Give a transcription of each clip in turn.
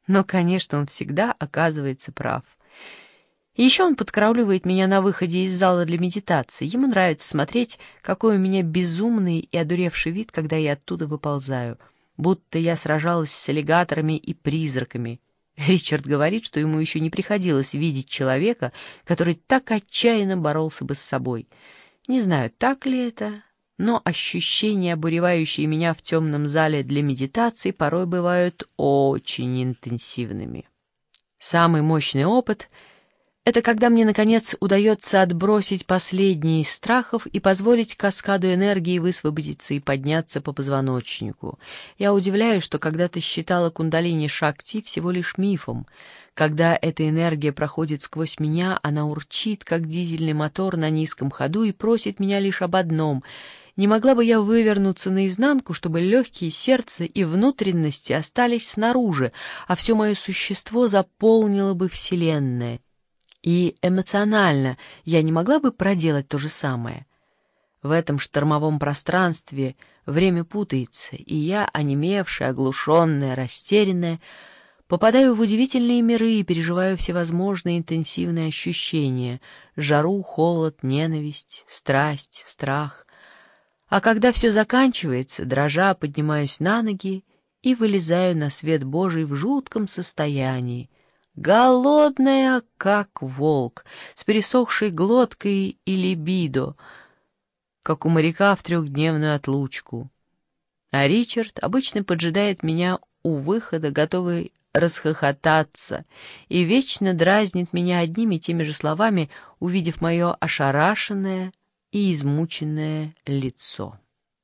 Но, конечно, он всегда оказывается прав. И еще он подкарауливает меня на выходе из зала для медитации. Ему нравится смотреть, какой у меня безумный и одуревший вид, когда я оттуда выползаю, будто я сражалась с аллигаторами и призраками. Ричард говорит, что ему еще не приходилось видеть человека, который так отчаянно боролся бы с собой. Не знаю, так ли это, но ощущения, обуревающие меня в темном зале для медитации, порой бывают очень интенсивными. Самый мощный опыт — это когда мне, наконец, удается отбросить последние из страхов и позволить каскаду энергии высвободиться и подняться по позвоночнику. Я удивляюсь, что когда-то считала кундалини-шакти всего лишь мифом. Когда эта энергия проходит сквозь меня, она урчит, как дизельный мотор на низком ходу, и просит меня лишь об одном — не могла бы я вывернуться наизнанку, чтобы легкие, сердце и внутренности остались снаружи, а все мое существо заполнило бы Вселенная. И эмоционально я не могла бы проделать то же самое. В этом штормовом пространстве время путается, и я, онемевшая, оглушенная, растерянная, попадаю в удивительные миры и переживаю всевозможные интенсивные ощущения — жару, холод, ненависть, страсть, страх. А когда все заканчивается, дрожа, поднимаюсь на ноги и вылезаю на свет Божий в жутком состоянии, голодная, как волк, с пересохшей глоткой и либидо, как у моряка в трехдневную отлучку. А Ричард обычно поджидает меня у выхода, готовый расхохотаться, и вечно дразнит меня одними и теми же словами, увидев мое ошарашенное и измученное лицо.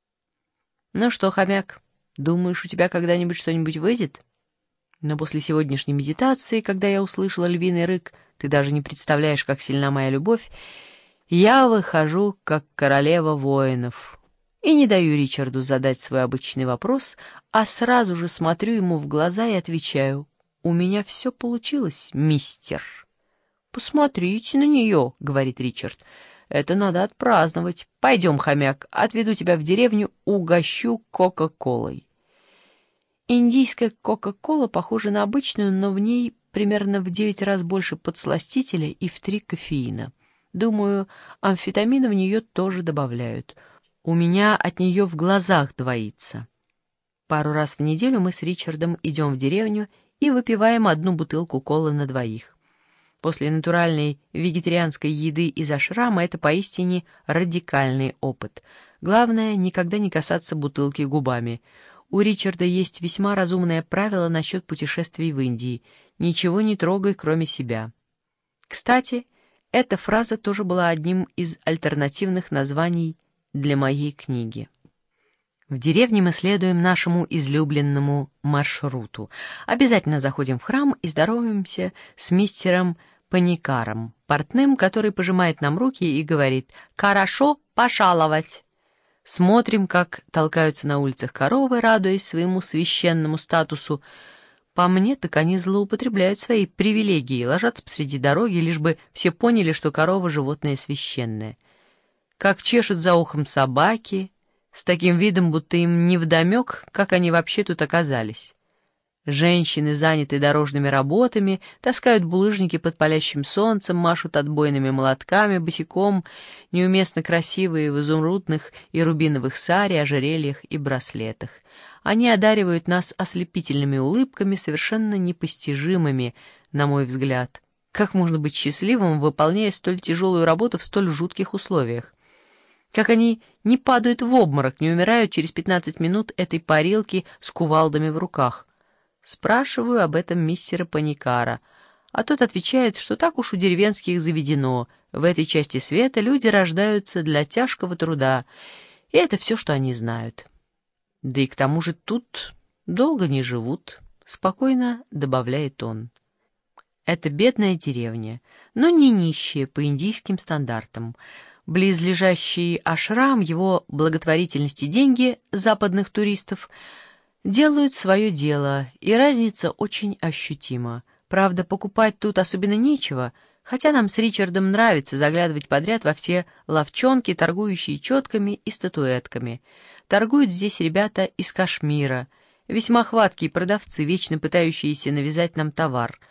«Ну что, хомяк, думаешь, у тебя когда-нибудь что-нибудь выйдет?» Но после сегодняшней медитации, когда я услышала львиный рык, ты даже не представляешь, как сильна моя любовь, я выхожу, как королева воинов, и не даю Ричарду задать свой обычный вопрос, а сразу же смотрю ему в глаза и отвечаю: «У меня все получилось, мистер». «Посмотрите на нее», — говорит Ричард, — «это надо отпраздновать. Пойдем, хомяк, отведу тебя в деревню, угощу кока-колой». Индийская кока-кола похожа на обычную, но в ней примерно в 9 раз больше подсластителя и в 3 кофеина. Думаю, амфетамина в нее тоже добавляют. У меня от нее в глазах двоится. Пару раз в неделю мы с Ричардом идем в деревню и выпиваем 1 бутылку колы на двоих. После натуральной вегетарианской еды из ашрама это поистине радикальный опыт. Главное — никогда не касаться бутылки губами. У Ричарда есть весьма разумное правило насчет путешествий в Индии: «Ничего не трогай, кроме себя». Кстати, эта фраза тоже была одним из альтернативных названий для моей книги. В деревне мы следуем нашему излюбленному маршруту. Обязательно заходим в храм и здороваемся с мистером Паникаром, портным, который пожимает нам руки и говорит «Хорошо пожаловать». Смотрим, как толкаются на улицах коровы, радуясь своему священному статусу. По мне, так они злоупотребляют своей привилегией, ложатся посреди дороги, лишь бы все поняли, что корова — животное священное. Как чешут за ухом собаки, с таким видом, будто им невдомек, как они вообще тут оказались. Женщины, занятые дорожными работами, таскают булыжники под палящим солнцем, машут отбойными молотками, босиком, неуместно красивые в изумрудных и рубиновых сари, ожерельях и браслетах. Они одаривают нас ослепительными улыбками, совершенно непостижимыми, на мой взгляд. Как можно быть счастливым, выполняя столь тяжелую работу в столь жутких условиях? Как они не падают в обморок, не умирают через 15 минут этой парилки с кувалдами в руках? Спрашиваю об этом мистера Паникара, а тот отвечает, что так уж у деревенских заведено. В этой части света люди рождаются для тяжкого труда, и это все, что они знают. Да и к тому же тут долго не живут, спокойно добавляет он. Это бедная деревня, но не нищая по индийским стандартам. Близлежащий ашрам, его благотворительность и деньги западных туристов делают свое дело, и разница очень ощутима. Правда, покупать тут особенно нечего, хотя нам с Ричардом нравится заглядывать подряд во все лавчонки, торгующие четками и статуэтками. Торгуют здесь ребята из Кашмира. Весьма хваткие продавцы, вечно пытающиеся навязать нам товар.